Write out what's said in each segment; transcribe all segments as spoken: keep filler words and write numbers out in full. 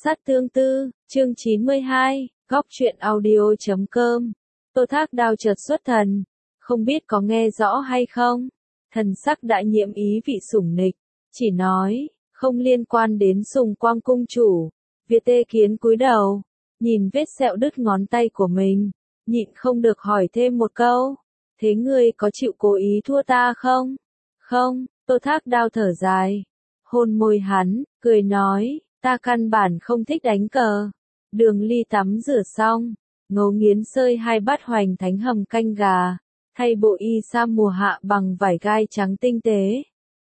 Sát tương tư, chương chín mươi hai, góc truyện audio chấm com. Tô Thác Đao chợt xuất thần, không biết có nghe rõ hay không. Thần sắc đã nhiễm ý vị sủng nịch, chỉ nói, không liên quan đến Sùng Quang cung chủ. Việt Tê Kiến cúi đầu, nhìn vết sẹo đứt ngón tay của mình, nhịn không được hỏi thêm một câu. Thế ngươi có chịu cố ý thua ta không? Không, Tô Thác Đao thở dài, hôn môi hắn, cười nói, ta căn bản không thích đánh cờ. Đường Ly tắm rửa xong, ngấu nghiến sơi hai bát hoành thánh hầm canh gà, thay bộ y sa mùa hạ bằng vải gai trắng tinh tế.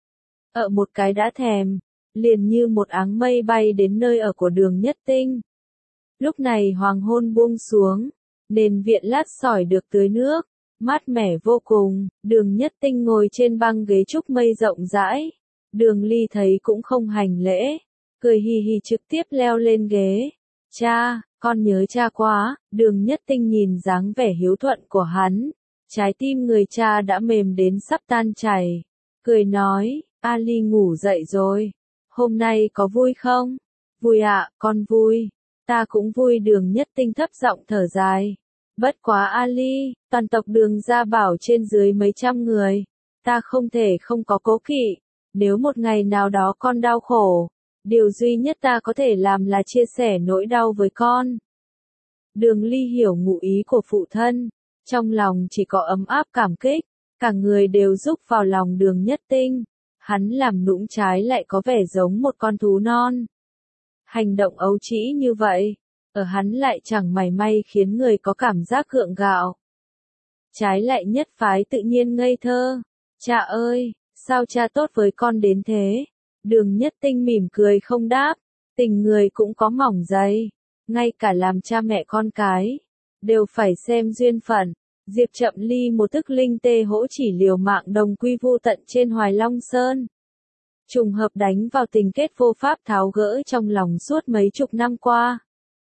Ở một cái đã thèm, liền như một áng mây bay đến nơi ở của Đường Nhất Tinh. Lúc này hoàng hôn buông xuống, nền viện lát sỏi được tưới nước, mát mẻ vô cùng. Đường Nhất Tinh ngồi trên băng ghế trúc mây rộng rãi. Đường Ly thấy cũng không hành lễ, cười hì hì trực tiếp leo lên ghế. Cha, con nhớ cha quá. Đường Nhất Tinh nhìn dáng vẻ hiếu thuận của hắn, trái tim người cha đã mềm đến sắp tan chảy. Cười nói, Ali ngủ dậy rồi, hôm nay có vui không? Vui ạ, con vui. Ta cũng vui. Đường Nhất Tinh thấp giọng thở dài. Bất quá Ali, toàn tộc Đường gia bảo trên dưới mấy trăm người, ta không thể không có cố kỵ. Nếu một ngày nào đó con đau khổ, điều duy nhất ta có thể làm là chia sẻ nỗi đau với con. Đường Ly hiểu ngụ ý của phụ thân, trong lòng chỉ có ấm áp cảm kích, cả người đều rúc vào lòng Đường Nhất Tinh. Hắn làm nũng trái lại có vẻ giống một con thú non. Hành động ấu trĩ như vậy, ở hắn lại chẳng mảy may khiến người có cảm giác gượng gạo. Trái lại nhất phái tự nhiên ngây thơ. Cha ơi, sao cha tốt với con đến thế? Đường Nhất Tinh mỉm cười không đáp, tình người cũng có mỏng dày, ngay cả làm cha mẹ con cái, đều phải xem duyên phận. Diệp Chậm Ly một tức linh tê hỗ chỉ liều mạng đồng quy vu tận trên Hoài Long Sơn. Trùng hợp đánh vào tình kết vô pháp tháo gỡ trong lòng suốt mấy chục năm qua.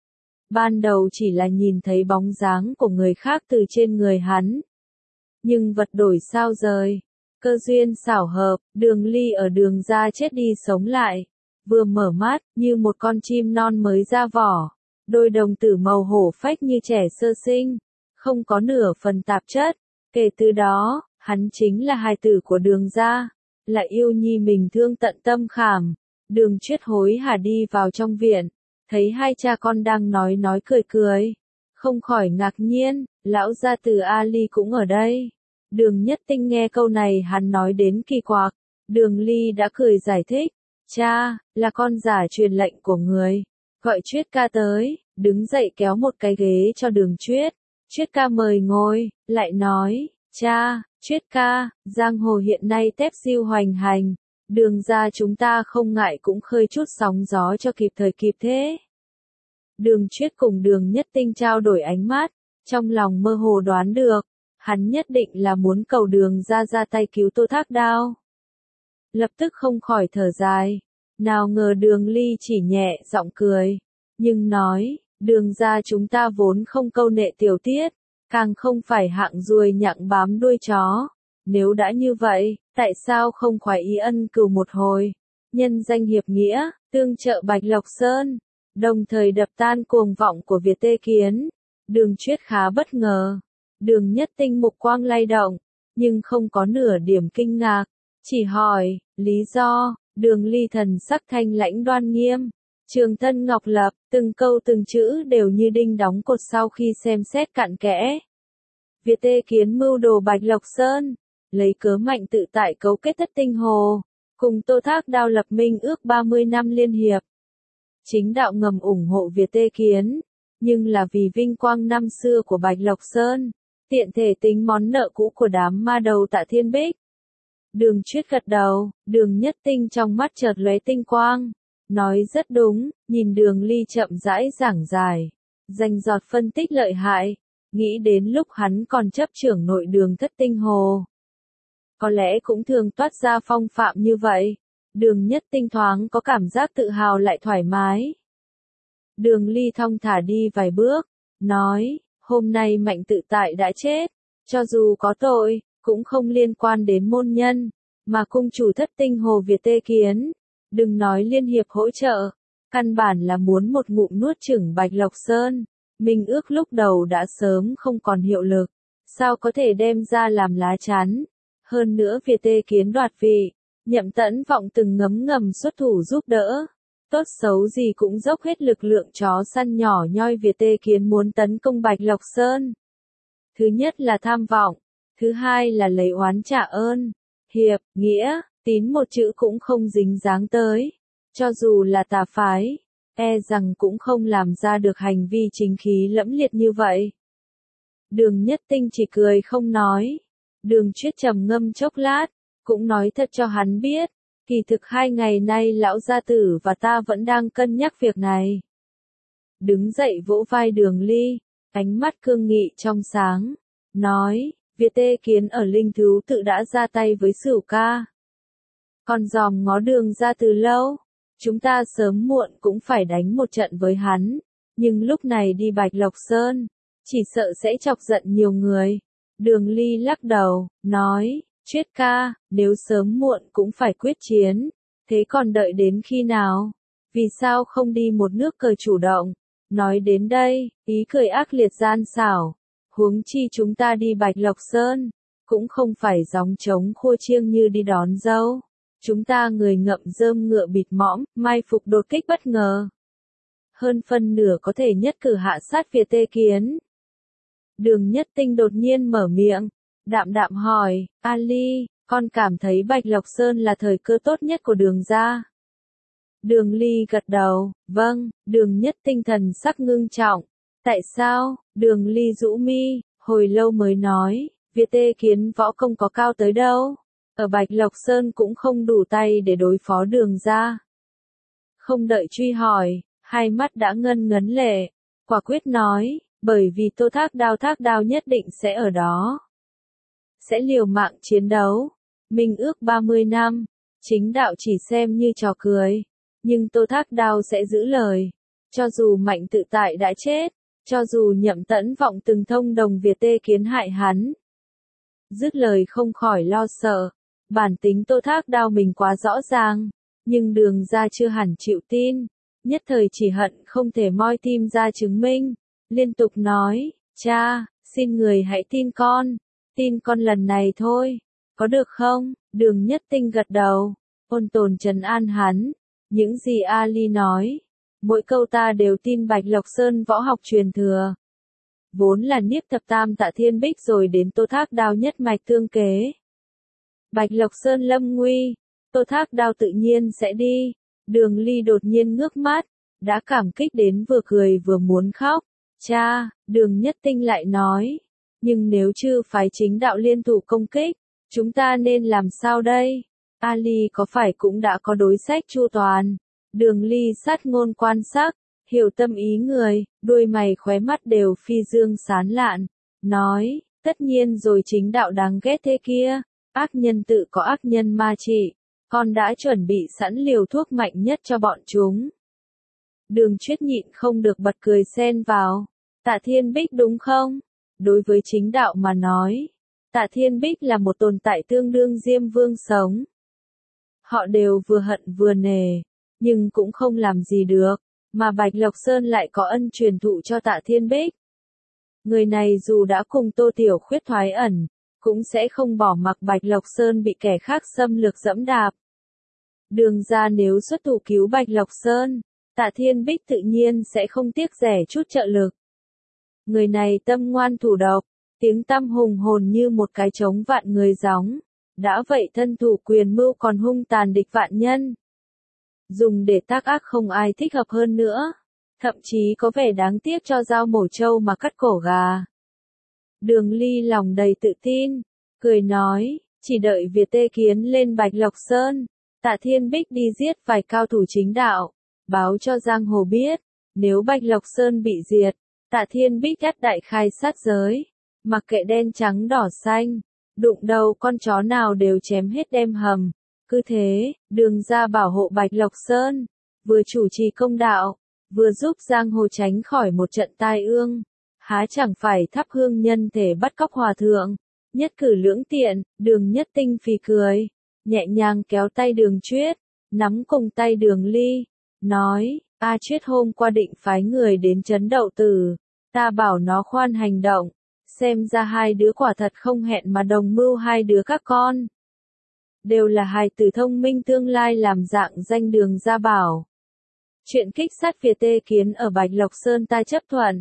Ban đầu chỉ là nhìn thấy bóng dáng của người khác từ trên người hắn. Nhưng vật đổi sao rời. Cơ duyên xảo hợp, Đường Ly ở Đường gia chết đi sống lại. Vừa mở mắt, như một con chim non mới ra vỏ. Đôi đồng tử màu hổ phách như trẻ sơ sinh. Không có nửa phần tạp chất. Kể từ đó, hắn chính là hài tử của Đường gia. Là yêu nhi mình thương tận tâm khảm. Đường Chuyết hối hả đi vào trong viện. Thấy hai cha con đang nói nói cười cười. Không khỏi ngạc nhiên, lão gia tử Ali cũng ở đây. Đường Nhất Tinh nghe câu này hắn nói đến kỳ quặc. Đường Ly đã cười giải thích. Cha, là con giả truyền lệnh của người. Gọi Chuyết ca tới, đứng dậy kéo một cái ghế cho Đường Chuyết. Chuyết ca mời ngồi, lại nói, cha, Chuyết ca, giang hồ hiện nay tép diêu hoành hành. Đường gia chúng ta không ngại cũng khơi chút sóng gió cho kịp thời kịp thế. Đường Chuyết cùng Đường Nhất Tinh trao đổi ánh mắt, trong lòng mơ hồ đoán được, hắn nhất định là muốn cầu Đường gia ra tay cứu Tô Thác Đao. Lập tức không khỏi thở dài, nào ngờ Đường Ly chỉ nhẹ giọng cười, nhưng nói, Đường gia chúng ta vốn không câu nệ tiểu tiết, càng không phải hạng ruồi nhặng bám đuôi chó. Nếu đã như vậy, tại sao không khoái ý ân cừu một hồi, nhân danh hiệp nghĩa, tương trợ Bạch Lộc Sơn, đồng thời đập tan cuồng vọng của Việt Tê Kiến. Đường Chuyết khá bất ngờ. Đường Nhất Tinh mục quang lay động, nhưng không có nửa điểm kinh ngạc, chỉ hỏi, lý do. Đường Ly thần sắc thanh lãnh đoan nghiêm, Trường Tân Ngọc Lập, từng câu từng chữ đều như đinh đóng cột sau khi xem xét cặn kẽ. Việt Tê Kiến mưu đồ Bạch Lộc Sơn, lấy cớ mạnh tự tại cấu kết Thất Tinh Hồ, cùng Tô Thác Đao lập minh ước ba mươi năm liên hiệp. Chính đạo ngầm ủng hộ Việt Tê Kiến, nhưng là vì vinh quang năm xưa của Bạch Lộc Sơn, tiện thể tính món nợ cũ của đám ma đầu Tạ Thiên Bích. Đường Chuyết gật đầu, Đường Nhất Tinh trong mắt chợt lóe tinh quang, nói rất đúng. Nhìn Đường Ly chậm rãi giảng giải, rành rọt phân tích lợi hại, nghĩ đến lúc hắn còn chấp trưởng nội đường Thất Tinh Hồ, có lẽ cũng thường toát ra phong phạm như vậy. Đường Nhất Tinh thoáng có cảm giác tự hào lại thoải mái. Đường Ly thong thả đi vài bước, nói, hôm nay Mạnh tự tại đã chết, cho dù có tội, cũng không liên quan đến môn nhân, mà cung chủ Thất Tinh Hồ Việt Tê Kiến. Đừng nói liên hiệp hỗ trợ, Căn bản là muốn một ngụm nuốt chửng Bạch Lộc Sơn. Minh ước lúc đầu đã sớm không còn hiệu lực, sao có thể đem ra làm lá chắn. Hơn nữa Việt Tê Kiến đoạt vị, Nhậm Tẫn Vọng từng ngấm ngầm xuất thủ giúp đỡ. Tốt xấu gì cũng dốc hết lực lượng chó săn nhỏ nhoi Việt Tê Kiến muốn tấn công Bạch Lộc Sơn. Thứ nhất là tham vọng, thứ hai là lấy oán trả ơn. Hiệp, nghĩa, tín một chữ cũng không dính dáng tới. Cho dù là tà phái, e rằng cũng không làm ra được hành vi chính khí lẫm liệt như vậy. Đường Nhất Tinh chỉ cười không nói. Đường Chuyết trầm ngâm chốc lát, cũng nói thật cho hắn biết, kỳ thực hai ngày nay lão gia tử và ta vẫn đang cân nhắc việc này. Đứng dậy vỗ vai Đường Ly, ánh mắt cương nghị trong sáng, nói, Việt Tê Kiến ở Linh Thú tự đã ra tay với Sửu ca. Còn dòm ngó Đường ra từ lâu, chúng ta sớm muộn cũng phải đánh một trận với hắn, nhưng lúc này đi Bạch Lộc Sơn, chỉ sợ sẽ chọc giận nhiều người. Đường Ly lắc đầu, nói, Chuyết ca, nếu sớm muộn cũng phải quyết chiến, thế còn đợi đến khi nào? Vì sao không đi một nước cờ chủ động? Nói đến đây, ý cười ác liệt gian xảo, huống chi chúng ta đi Bạch Lộc Sơn, cũng không phải gióng trống khua chiêng như đi đón dâu. Chúng ta người ngậm rơm ngựa bịt mõm, mai phục đột kích bất ngờ. Hơn phân nửa có thể nhất cử hạ sát Việt Tê Kiến. Đường Nhất Tinh đột nhiên mở miệng, đạm đạm hỏi, Ali, con cảm thấy Bạch Lộc Sơn là thời cơ tốt nhất của Đường gia. Đường Ly gật đầu, vâng. Đường Nhất Tinh thần sắc ngưng trọng. Tại sao? Đường Ly rũ mi, hồi lâu mới nói, Việt Tê Kiến võ công có cao tới đâu. Ở Bạch Lộc Sơn cũng không đủ tay để đối phó Đường gia. Không đợi truy hỏi, hai mắt đã ngân ngấn lệ, quả quyết nói, bởi vì Tô Thác Đao Thác Đao nhất định sẽ ở đó. Sẽ liều mạng chiến đấu. Minh ước ba mươi năm, chính đạo chỉ xem như trò cười, nhưng Tô Thác Đao sẽ giữ lời. Cho dù Mạnh Tự Tại đã chết, cho dù Nhậm Tẫn Vọng từng thông đồng Việt Tê Kiến hại hắn. Dứt lời không khỏi lo sợ, bản tính Tô Thác Đao mình quá rõ ràng, nhưng Đường gia chưa hẳn chịu tin, nhất thời chỉ hận không thể moi tim ra chứng minh, liên tục nói, cha, xin người hãy tin con, tin con lần này thôi, có được không? Đường Nhất Tinh gật đầu, ôn tồn trấn an hắn, những gì Ali nói, mỗi câu ta đều tin. Bạch Lộc Sơn võ học truyền thừa, vốn là Niếp Thập Tam Tạ Thiên Bích rồi đến Tô Thác Đao nhất mạch tương kế. Bạch Lộc Sơn lâm nguy, Tô Thác Đao tự nhiên sẽ đi. Đường Ly đột nhiên ngước mắt, đã cảm kích đến vừa cười vừa muốn khóc. Cha, Đường Nhất Tinh lại nói, nhưng nếu chư phái chính đạo liên thủ công kích, chúng ta nên làm sao đây? Ali có phải cũng đã có đối sách chu toàn? Đường Ly sát ngôn quan sắc, hiểu tâm ý người, đuôi mày khóe mắt đều phi dương sán lạn, nói, tất nhiên rồi, chính đạo đáng ghét thế kia, ác nhân tự có ác nhân ma trị, con đã chuẩn bị sẵn liều thuốc mạnh nhất cho bọn chúng. Đường Chuyết nhịn không được bật cười xen vào, Tạ Thiên Bích đúng không? Đối với chính đạo mà nói, Tạ Thiên Bích là một tồn tại tương đương Diêm Vương sống. Họ đều vừa hận vừa nề, nhưng cũng không làm gì được, mà Bạch Lộc Sơn lại có ân truyền thụ cho Tạ Thiên Bích. Người này dù đã cùng Tô Tiểu Khuyết thoái ẩn, cũng sẽ không bỏ mặc Bạch Lộc Sơn bị kẻ khác xâm lược dẫm đạp. Đường gia nếu xuất thủ cứu Bạch Lộc Sơn, Tạ Thiên Bích tự nhiên sẽ không tiếc rẻ chút trợ lực. Người này tâm ngoan thủ độc, tiếng tăm hùng hồn như một cái trống vạn người gióng, đã vậy thân thủ quyền mưu còn hung tàn địch vạn nhân. Dùng để tác ác không ai thích hợp hơn nữa, thậm chí có vẻ đáng tiếc cho dao mổ trâu mà cắt cổ gà. Đường Ly lòng đầy tự tin, cười nói, chỉ đợi Việt Tê Kiến lên Bạch Lộc Sơn, Tạ Thiên Bích đi giết vài cao thủ chính đạo, báo cho giang hồ biết, nếu Bạch Lộc Sơn bị diệt, Tạ Thiên Bích ắt đại khai sát giới, mặc kệ đen trắng đỏ xanh, đụng đầu con chó nào đều chém hết đem hầm. Cứ thế, Đường gia bảo hộ Bạch Lộc Sơn, vừa chủ trì công đạo, vừa giúp giang hồ tránh khỏi một trận tai ương, há chẳng phải thắp hương nhân thể bắt cóc hòa thượng. Nhất cử lưỡng tiện. Đường Nhất Tinh phì cười, nhẹ nhàng kéo tay Đường Chuyết, nắm cùng tay Đường Ly, nói, A Chuyết hôm qua định phái người đến trấn Đậu Tử, ta bảo nó khoan hành động, xem ra hai đứa quả thật không hẹn mà đồng mưu hai đứa các con. Đều là hài tử thông minh tương lai làm dạng danh Đường gia bảo. Chuyện kích sát Việt Tê Kiến ở Bạch Lộc Sơn ta chấp thuận.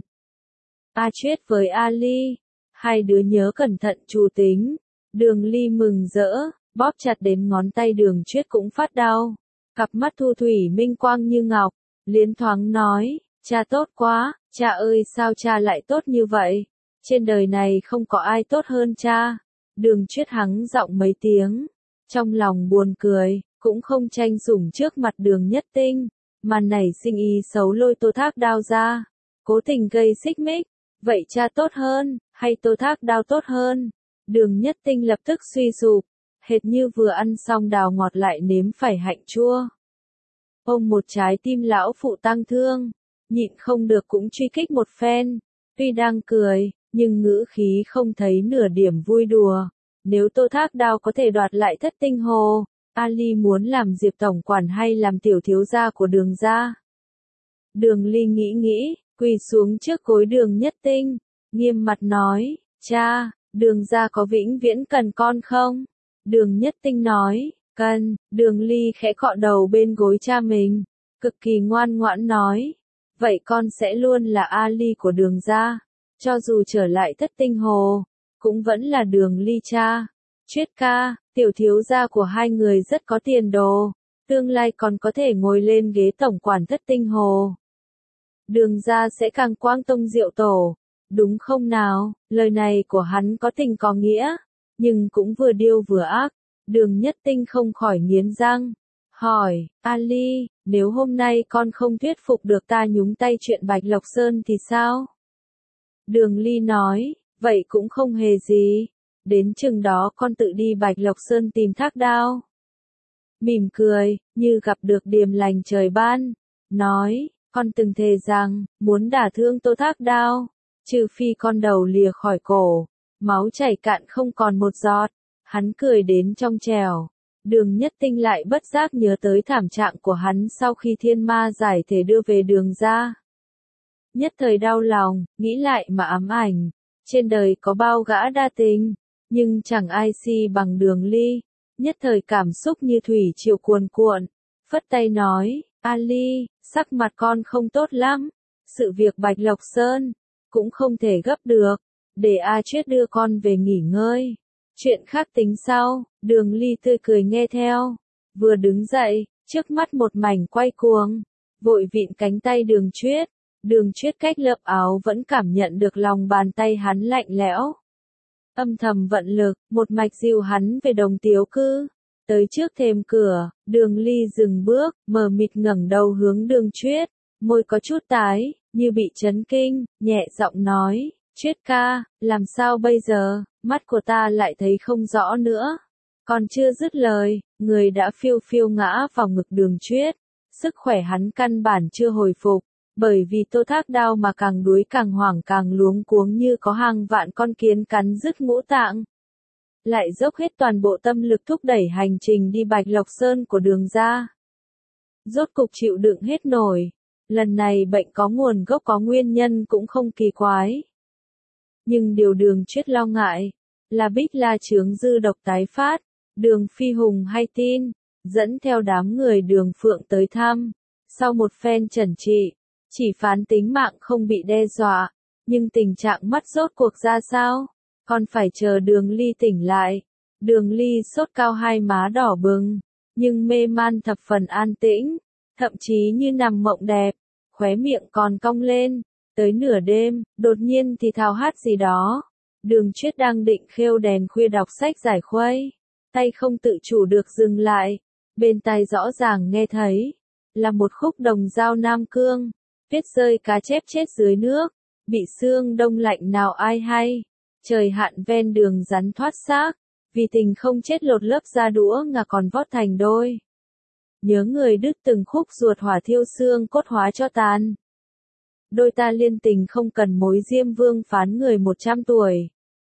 A Chuyết với A Ly, hai đứa nhớ cẩn thận chú tính. Đường Ly mừng rỡ, bóp chặt đến ngón tay Đường Chuyết cũng phát đau. Cặp mắt thu thủy minh quang như ngọc, liến thoáng nói, cha tốt quá, cha ơi sao cha lại tốt như vậy, trên đời này không có ai tốt hơn cha. Đường Chuyết hắng giọng mấy tiếng, trong lòng buồn cười, cũng không tranh sủng trước mặt Đường Nhất Tinh, mà nảy sinh ý xấu lôi Tô Thác Đao ra, cố tình gây xích mích, vậy cha tốt hơn, hay Tô Thác Đao tốt hơn? Đường Nhất Tinh lập tức suy sụp, hệt như vừa ăn xong đào ngọt lại nếm phải hạnh chua. Ông một trái tim lão phụ tang thương, nhịn không được cũng truy kích một phen, tuy đang cười, nhưng ngữ khí không thấy nửa điểm vui đùa. Nếu Tô Thác Đao có thể đoạt lại Thất Tinh Hồ, A Ly muốn làm Diệp tổng quản hay làm tiểu thiếu gia của Đường gia? Đường Ly nghĩ nghĩ, quỳ xuống trước gối Đường Nhất Tinh, nghiêm mặt nói, cha, Đường gia có vĩnh viễn cần con không? Đường Nhất Tinh nói, cần. Đường Ly khẽ cọ đầu bên gối cha mình, cực kỳ ngoan ngoãn nói, vậy con sẽ luôn là A Ly của Đường gia, cho dù trở lại Thất Tinh Hồ, cũng vẫn là Đường Ly cha. Chuyết ca, tiểu thiếu gia của hai người rất có tiền đồ, tương lai còn có thể ngồi lên ghế tổng quản Thất Tinh Hồ. Đường gia sẽ càng quang tông diệu tổ, đúng không nào? Lời này của hắn có tình có nghĩa, nhưng cũng vừa điêu vừa ác. Đường Nhất Tinh không khỏi nghiến răng, hỏi, A Ly, nếu hôm nay con không thuyết phục được ta nhúng tay chuyện Bạch Lộc Sơn thì sao? Đường Ly nói, vậy cũng không hề gì, đến chừng đó con tự đi Bạch Lộc Sơn tìm Thác Đao. Mỉm cười, như gặp được điềm lành trời ban, nói, con từng thề rằng, muốn đả thương Tô Thác Đao, trừ phi con đầu lìa khỏi cổ, máu chảy cạn không còn một giọt. Hắn cười đến trong trẻo. Đường Nhất Tinh lại bất giác nhớ tới thảm trạng của hắn sau khi thiên ma giải thể đưa về Đường gia. Nhất thời đau lòng, nghĩ lại mà ám ảnh. Trên đời có bao gã đa tình, nhưng chẳng ai si bằng Đường Ly. Nhất thời cảm xúc như thủy triều cuồn cuộn. Phất tay nói, A Ly, sắc mặt con không tốt lắm. Sự việc Bạch Lộc Sơn, cũng không thể gấp được. Để A Chuyết đưa con về nghỉ ngơi. Chuyện khác tính sau. Đường Ly tươi cười nghe theo. Vừa đứng dậy, trước mắt một mảnh quay cuồng. Vội vịn cánh tay Đường Chuyết. Đường Chuyết cách lớp áo vẫn cảm nhận được lòng bàn tay hắn lạnh lẽo. Âm thầm vận lực, một mạch dìu hắn về Đồng Tiếu Cư. Tới trước thềm cửa, Đường Ly dừng bước, mờ mịt ngẩng đầu hướng Đường Chuyết. Môi có chút tái, như bị chấn kinh, nhẹ giọng nói, Chuyết ca, làm sao bây giờ, mắt của ta lại thấy không rõ nữa. Còn chưa dứt lời, người đã phiêu phiêu ngã vào ngực Đường Chuyết. Sức khỏe hắn căn bản chưa hồi phục, bởi vì Tô Thác Đao mà càng đuối càng hoảng càng luống cuống như có hàng vạn con kiến cắn rứt ngũ tạng. Lại dốc hết toàn bộ tâm lực thúc đẩy hành trình đi Bạch Lộc Sơn của Đường gia. Rốt cục chịu đựng hết nổi. Lần này bệnh có nguồn gốc có nguyên nhân cũng không kỳ quái. Nhưng điều Đường Chuyết lo ngại, là Bích La chướng dư độc tái phát. Đường Phi Hùng hay tin, dẫn theo đám người Đường Phượng tới thăm. Sau một phen chẩn trị, chỉ phán tính mạng không bị đe dọa. Nhưng tình trạng mắt rốt cuộc ra sao? Còn phải chờ Đường Ly tỉnh lại. Đường Ly sốt cao hai má đỏ bừng, nhưng mê man thập phần an tĩnh, thậm chí như nằm mộng đẹp, khóe miệng còn cong lên. Tới nửa đêm, đột nhiên thì thào hát gì đó. Đường Chuyết đang định khêu đèn khuya đọc sách giải khuây, tay không tự chủ được dừng lại, bên tai rõ ràng nghe thấy, là một khúc đồng dao Nam Cương, viết rơi cá chép chết dưới nước, bị sương đông lạnh nào ai hay, trời hạn ven đường rắn thoát xác, vì tình không chết lột lớp da đũa ngà còn vót thành đôi. Nhớ người đứt từng khúc ruột hỏa thiêu xương cốt hóa cho tàn. Đôi ta liên tình không cần mối Diêm Vương phán người một trăm tuổi.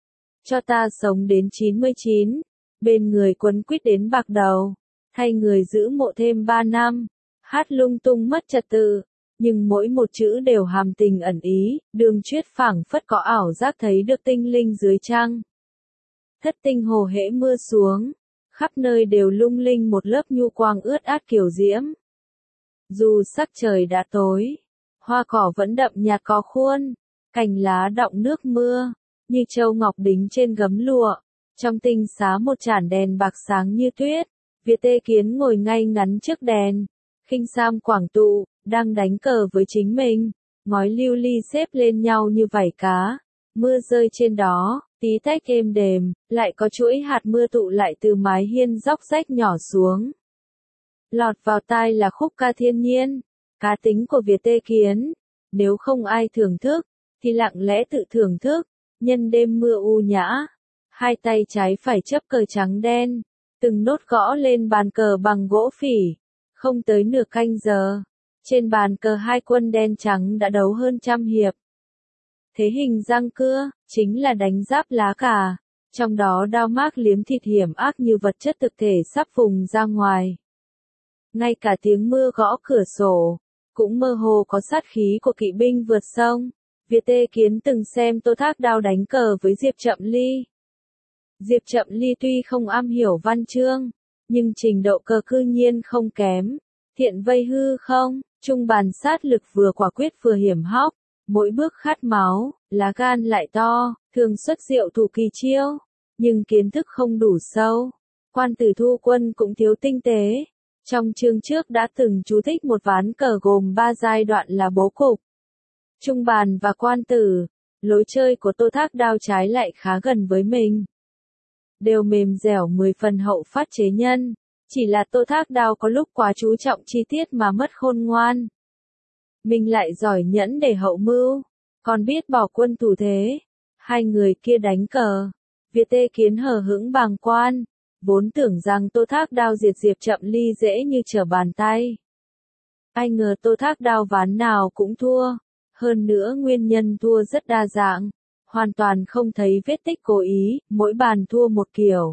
Cho ta sống đến chín mươi chín, bên người quấn quýt đến bạc đầu, thay người giữ mộ thêm ba năm, hát lung tung mất trật tự, nhưng mỗi một chữ đều hàm tình ẩn ý, Đường Chuyết phảng phất có ảo giác thấy được tinh linh dưới trăng. Thất tinh hồ hễ mưa xuống, khắp nơi đều lung linh một lớp nhu quang ướt át kiều diễm. Dù sắc trời đã tối, hoa cỏ vẫn đậm nhạt có khuôn, cành lá đọng nước mưa, như châu ngọc đính trên gấm lụa, trong tinh xá một chản đèn bạc sáng như tuyết. Việt Tê Kiến ngồi ngay ngắn trước đèn, khinh sam quảng tụ, đang đánh cờ với chính mình, ngói lưu ly xếp lên nhau như vảy cá, mưa rơi trên đó, tí tách êm đềm, lại có chuỗi hạt mưa tụ lại từ mái hiên dốc rách nhỏ xuống. Lọt vào tai là khúc ca thiên nhiên, cá tính của Việt Tê Kiến, nếu không ai thưởng thức, thì lặng lẽ tự thưởng thức, nhân đêm mưa u nhã, hai tay trái phải chấp cờ trắng đen, từng nốt gõ lên bàn cờ bằng gỗ phỉ, không tới nửa canh giờ, trên bàn cờ hai quân đen trắng đã đấu hơn trăm hiệp. Thế hình răng cưa, chính là đánh giáp lá cà, trong đó đao mác liếm thịt hiểm ác như vật chất thực thể sắp phùng ra ngoài. Ngay cả tiếng mưa gõ cửa sổ, cũng mơ hồ có sát khí của kỵ binh vượt sông. Việt Tê Kiến từng xem Tô Thác Đao đánh cờ với Diệp Chậm Ly. Diệp Chậm Ly tuy không am hiểu văn chương, nhưng trình độ cờ cư nhiên không kém. Thiện vây hư không, trung bàn sát lực vừa quả quyết vừa hiểm hóc, mỗi bước khát máu, lá gan lại to, thường xuất diệu thủ kỳ chiêu, nhưng kiến thức không đủ sâu. Quan Tử Thu Quân cũng thiếu tinh tế. Trong chương trước đã từng chú thích một ván cờ gồm ba giai đoạn là bố cục, trung bàn và quan tử. Lối chơi của Tô Thác Đao trái lại khá gần với mình, đều mềm dẻo mười phần hậu phát chế nhân, chỉ là Tô Thác Đao có lúc quá chú trọng chi tiết mà mất khôn ngoan. Mình lại giỏi nhẫn để hậu mưu, còn biết bỏ quân thủ thế. Hai người kia đánh cờ, Việt Tê Kiến hờ hững bàng quan, vốn tưởng rằng Tô Thác Đao diệt Diệp Chậm Ly dễ như trở bàn tay. Ai ngờ Tô Thác Đao ván nào cũng thua, hơn nữa nguyên nhân thua rất đa dạng, hoàn toàn không thấy vết tích cố ý, mỗi bàn thua một kiểu.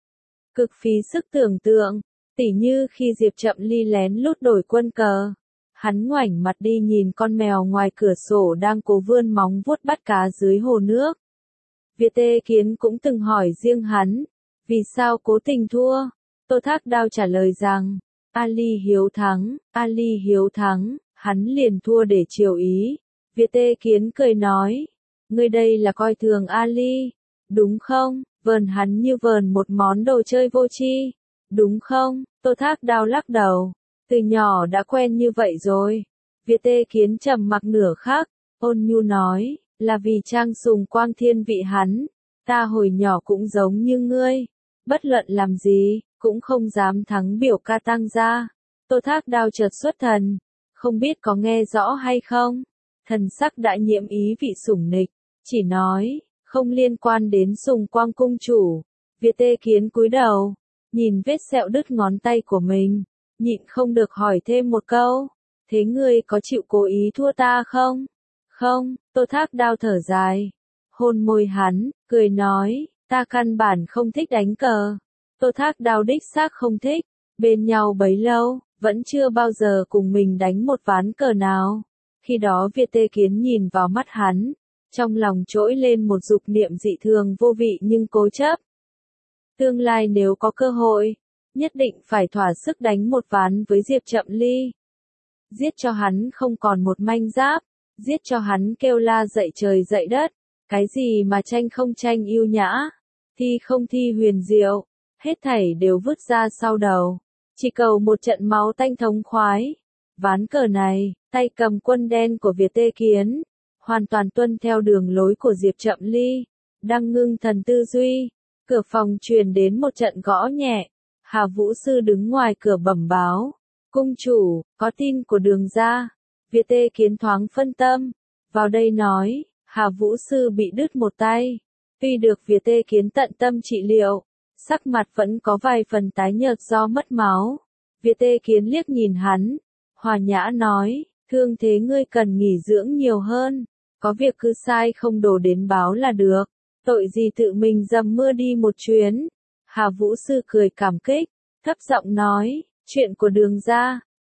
Cực phí sức tưởng tượng, tỉ như khi Diệp Chậm Ly lén lút đổi quân cờ, hắn ngoảnh mặt đi nhìn con mèo ngoài cửa sổ đang cố vươn móng vuốt bắt cá dưới hồ nước. Việt Tê Kiến cũng từng hỏi riêng hắn, vì sao cố tình thua? Tô Thác Đao trả lời rằng, Ali hiếu thắng, Ali hiếu thắng, hắn liền thua để chiều ý. Việt Tê Kiến cười nói, ngươi đây là coi thường Ali, đúng không? Vờn hắn như vờn một món đồ chơi vô tri, đúng không? Tô Thác Đao lắc đầu, từ nhỏ đã quen như vậy rồi. Việt Tê Kiến trầm mặc nửa khắc, ôn nhu nói, là vì Trang Sùng Quang thiên vị hắn, ta hồi nhỏ cũng giống như ngươi, bất luận làm gì, cũng không dám thắng biểu ca Tăng gia. Tô Thác Đao chợt xuất thần, không biết có nghe rõ hay không, thần sắc đã nhiễm ý vị sủng nịch, chỉ nói, không liên quan đến Sùng Quang cung chủ. Việt Tê Kiến cúi đầu, nhìn vết sẹo đứt ngón tay của mình, nhịn không được hỏi thêm một câu, thế ngươi có chịu cố ý thua ta không? Không. Tô Thác Đao thở dài, hôn môi hắn, cười nói, ta căn bản không thích đánh cờ. Tô Thác Đao đích xác không thích, bên nhau bấy lâu, vẫn chưa bao giờ cùng mình đánh một ván cờ nào. Khi đó Việt Tê Kiến nhìn vào mắt hắn, trong lòng trỗi lên một dục niệm dị thường vô vị nhưng cố chấp. Tương lai nếu có cơ hội, nhất định phải thỏa sức đánh một ván với Diệp Chậm Ly. Giết cho hắn không còn một manh giáp, giết cho hắn kêu la dậy trời dậy đất, cái gì mà tranh không tranh yêu nhã, thi không thi huyền diệu, hết thảy đều vứt ra sau đầu, chỉ cầu một trận máu tanh thống khoái. Ván cờ này, tay cầm quân đen của Việt Tê Kiến, hoàn toàn tuân theo đường lối của Diệp Chậm Ly, đang ngưng thần tư duy, cửa phòng truyền đến một trận gõ nhẹ, Hà Vũ Sư đứng ngoài cửa bẩm báo, cung chủ, có tin của Đường gia. Việt Tê Kiến thoáng phân tâm, vào đây nói, Hà Vũ Sư bị đứt một tay, tuy được Việt Tê Kiến tận tâm trị liệu, sắc mặt vẫn có vài phần tái nhợt do mất máu. Việt Tê Kiến liếc nhìn hắn, hòa nhã nói, thương thế ngươi cần nghỉ dưỡng nhiều hơn, có việc cứ sai không đổ đến báo là được, tội gì tự mình dầm mưa đi một chuyến. Hà Vũ Sư cười cảm kích, thấp giọng nói, chuyện của Đường gia,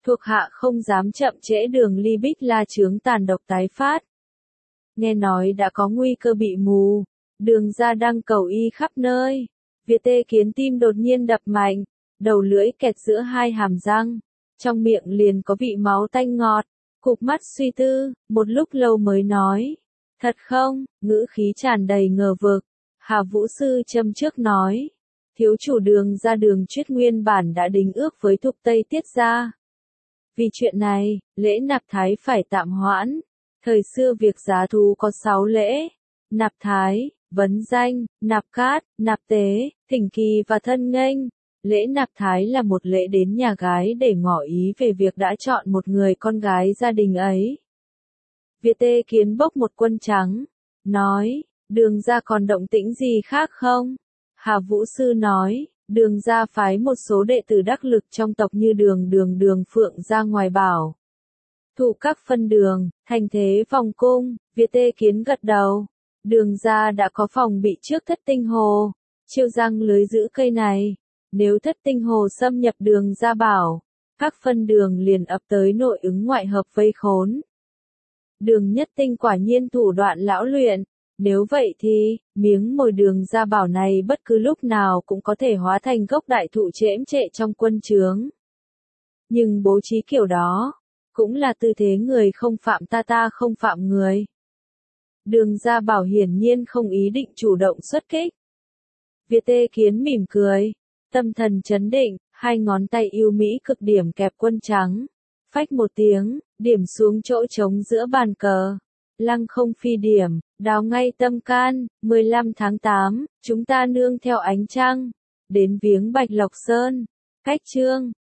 Thuộc hạ không dám chậm trễ đường ly bích la chướng tàn độc tái phát. Nghe nói đã có nguy cơ bị mù, đường ra đang cầu y khắp nơi. Việt Tê Kiến tim đột nhiên đập mạnh, đầu lưỡi kẹt giữa hai hàm răng, trong miệng liền có vị máu tanh ngọt, cụp mắt suy tư, một lúc lâu mới nói. Thật không? Ngữ khí tràn đầy ngờ vực. Hà Vũ Sư châm trước nói. Thiếu chủ đường ra đường Chuyết nguyên bản đã đính ước với Thục Tây Tiết gia. Vì chuyện này, lễ nạp thái phải tạm hoãn. Thời xưa việc giá thú có sáu lễ. Nạp thái, vấn danh, nạp cát, nạp tế, thỉnh kỳ và thân nghênh. Lễ nạp thái là một lễ đến nhà gái để ngỏ ý về việc đã chọn một người con gái gia đình ấy. Việt Tê Kiến bốc một quân trắng, nói, đường ra còn động tĩnh gì khác không? Hà Vũ Sư nói, đường ra phái một số đệ tử đắc lực trong tộc như đường đường đường phượng ra ngoài bảo. Thủ các phân đường, thành thế vòng cung, Việt Tê Kiến gật đầu. Đường ra đã có phòng bị trước thất tinh hồ, chiêu răng lưới giữ cây này. Nếu thất tinh hồ xâm nhập đường ra bảo, các phân đường liền ập tới nội ứng ngoại hợp vây khốn. Đường nhất tinh quả nhiên thủ đoạn lão luyện, nếu vậy thì, miếng mồi đường ra bảo này bất cứ lúc nào cũng có thể hóa thành gốc đại thụ chễm trệ trong quân trướng. Nhưng bố trí kiểu đó, cũng là tư thế người không phạm ta ta không phạm người. Đường ra bảo hiển nhiên không ý định chủ động xuất kích. Việt Tê Kiến mỉm cười, tâm thần chấn định, hai ngón tay yêu mỹ cực điểm kẹp quân trắng. Phách một tiếng, điểm xuống chỗ trống giữa bàn cờ. Lăng không phi điểm, đào ngay tâm can, mười lăm tháng tám, chúng ta nương theo ánh trăng. Đến viếng Bạch Lộc Sơn. Cách chương.